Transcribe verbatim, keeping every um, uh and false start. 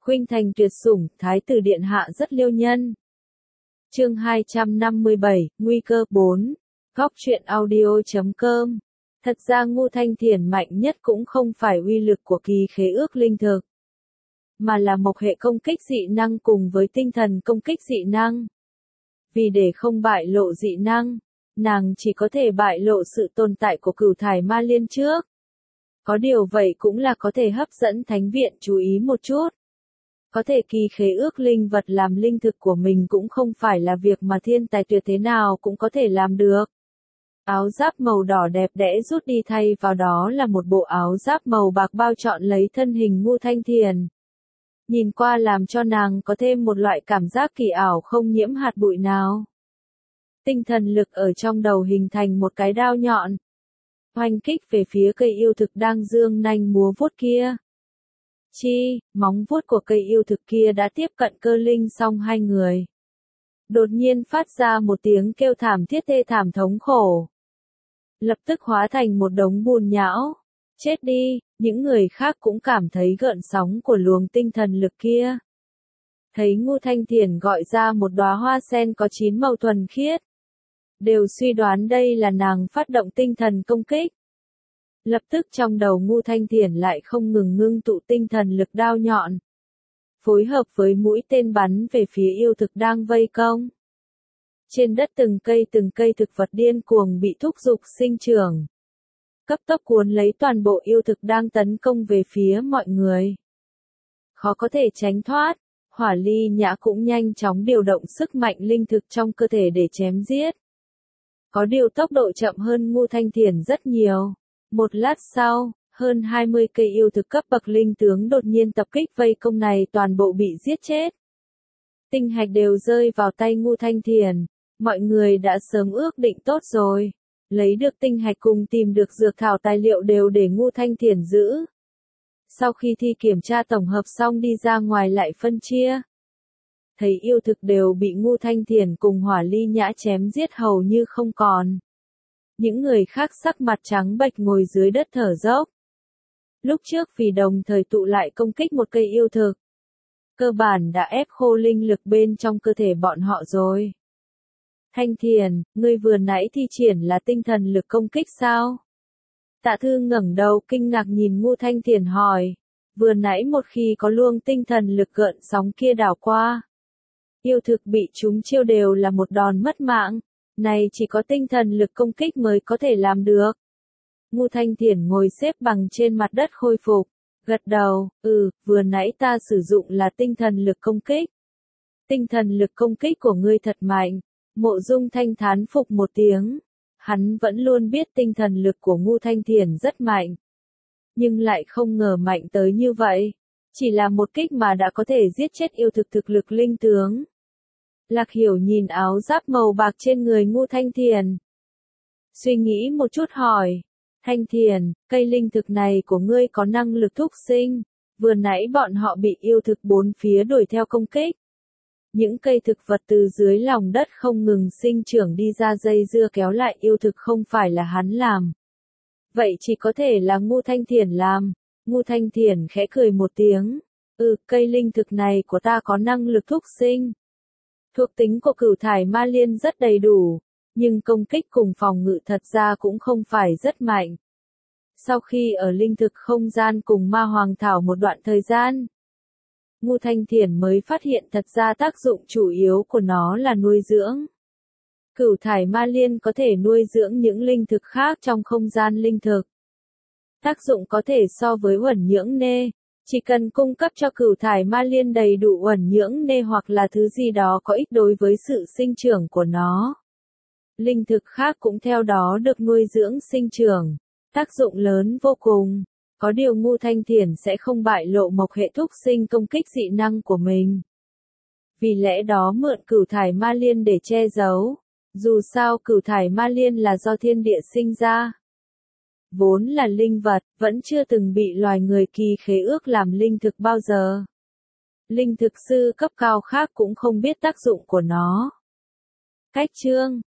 Khuynh Thành tuyệt sủng, Thái tử điện hạ rất liêu nhân. Chương hai trăm năm mươi bảy, Nguy cơ bốn. Góc truyện audio chấm com. Thật ra Ngũ Thanh Thiền mạnh nhất cũng không phải uy lực của kỳ khế ước linh thực, mà là mộc hệ công kích dị năng cùng với tinh thần công kích dị năng. Vì để không bại lộ dị năng, nàng chỉ có thể bại lộ sự tồn tại của Cửu Thải Ma Liên trước. Có điều vậy cũng là có thể hấp dẫn Thánh viện chú ý một chút. Có thể kỳ khế ước linh vật làm linh thực của mình cũng không phải là việc mà thiên tài tuyệt thế nào cũng có thể làm được. Áo giáp màu đỏ đẹp đẽ rút đi, thay vào đó là một bộ áo giáp màu bạc bao trọn lấy thân hình Ngũ Thanh Thiền. Nhìn qua làm cho nàng có thêm một loại cảm giác kỳ ảo không nhiễm hạt bụi nào. Tinh thần lực ở trong đầu hình thành một cái đao nhọn, oanh kích về phía cây yêu thực đang dương nanh múa vuốt kia. Chi, móng vuốt của cây yêu thực kia đã tiếp cận cơ linh song hai người. Đột nhiên phát ra một tiếng kêu thảm thiết thê thảm thống khổ. Lập tức hóa thành một đống bùn nhão. Chết đi, những người khác cũng cảm thấy gợn sóng của luồng tinh thần lực kia. Thấy Ngũ Thanh Thiền gọi ra một đóa hoa sen có chín màu thuần khiết. Đều suy đoán đây là nàng phát động tinh thần công kích. Lập tức trong đầu Ngũ Thanh Thiền lại không ngừng ngưng tụ tinh thần lực đao nhọn, phối hợp với mũi tên bắn về phía yêu thực đang vây công. Trên đất từng cây từng cây thực vật điên cuồng bị thúc giục sinh trưởng, cấp tốc cuốn lấy toàn bộ yêu thực đang tấn công về phía mọi người. Khó có thể tránh thoát, Hỏa Ly Nhã cũng nhanh chóng điều động sức mạnh linh thực trong cơ thể để chém giết. Có điều tốc độ chậm hơn Ngũ Thanh Thiền rất nhiều. Một lát sau, hơn hai mươi cây yêu thực cấp bậc linh tướng đột nhiên tập kích vây công này toàn bộ bị giết chết. Tinh hạch đều rơi vào tay Ngũ Thanh Thiền, mọi người đã sớm ước định tốt rồi. Lấy được tinh hạch cùng tìm được dược thảo tài liệu đều để Ngũ Thanh Thiền giữ. Sau khi thi kiểm tra tổng hợp xong đi ra ngoài lại phân chia. Thấy yêu thực đều bị Ngũ Thanh Thiền cùng Hỏa Ly Nhã chém giết hầu như không còn. Những người khác sắc mặt trắng bệch ngồi dưới đất thở dốc. Lúc trước vì đồng thời tụ lại công kích một cây yêu thực, cơ bản đã ép khô linh lực bên trong cơ thể bọn họ rồi. Thanh Thiền, ngươi vừa nãy thi triển là tinh thần lực công kích sao? Tạ Thư ngẩng đầu kinh ngạc nhìn Ngũ Thanh Thiền hỏi. Vừa nãy một khi có luồng tinh thần lực gợn sóng kia đảo qua, yêu thực bị chúng chiêu đều là một đòn mất mạng. Này chỉ có tinh thần lực công kích mới có thể làm được. Ngũ Thanh Thiền ngồi xếp bằng trên mặt đất khôi phục, gật đầu, ừ, vừa nãy ta sử dụng là tinh thần lực công kích. Tinh thần lực công kích của ngươi thật mạnh. Mộ Dung Thanh thán phục một tiếng. Hắn vẫn luôn biết tinh thần lực của Ngũ Thanh Thiền rất mạnh, nhưng lại không ngờ mạnh tới như vậy. Chỉ là một kích mà đã có thể giết chết yêu thực thực lực linh tướng. Lạc Hiểu nhìn áo giáp màu bạc trên người Ngũ Thanh Thiền, suy nghĩ một chút hỏi. Thanh Thiền, cây linh thực này của ngươi có năng lực thúc sinh. Vừa nãy bọn họ bị yêu thực bốn phía đuổi theo công kích. Những cây thực vật từ dưới lòng đất không ngừng sinh trưởng đi ra dây dưa kéo lại yêu thực, không phải là hắn làm. Vậy chỉ có thể là Ngũ Thanh Thiền làm. Ngũ Thanh Thiền khẽ cười một tiếng. Ừ, cây linh thực này của ta có năng lực thúc sinh. Thuộc tính của Cửu Thải Ma Liên rất đầy đủ, nhưng công kích cùng phòng ngự thật ra cũng không phải rất mạnh. Sau khi ở linh thực không gian cùng Ma Hoàng Thảo một đoạn thời gian, Ngũ Thanh Thiền mới phát hiện thật ra tác dụng chủ yếu của nó là nuôi dưỡng. Cửu Thải Ma Liên có thể nuôi dưỡng những linh thực khác trong không gian linh thực. Tác dụng có thể so với uẩn nhưỡng nê. Chỉ cần cung cấp cho Cửu Thải Ma Liên đầy đủ uẩn nhưỡng nê hoặc là thứ gì đó có ích đối với sự sinh trưởng của nó, linh thực khác cũng theo đó được nuôi dưỡng sinh trưởng. Tác dụng lớn vô cùng. Có điều Ngũ Thanh Thiền sẽ không bại lộ mộc hệ thúc sinh công kích dị năng của mình. Vì lẽ đó mượn Cửu Thải Ma Liên để che giấu. Dù sao Cửu Thải Ma Liên là do thiên địa sinh ra, vốn là linh vật, vẫn chưa từng bị loài người kỳ khế ước làm linh thực bao giờ. Linh thực sư cấp cao khác cũng không biết tác dụng của nó. Cách chương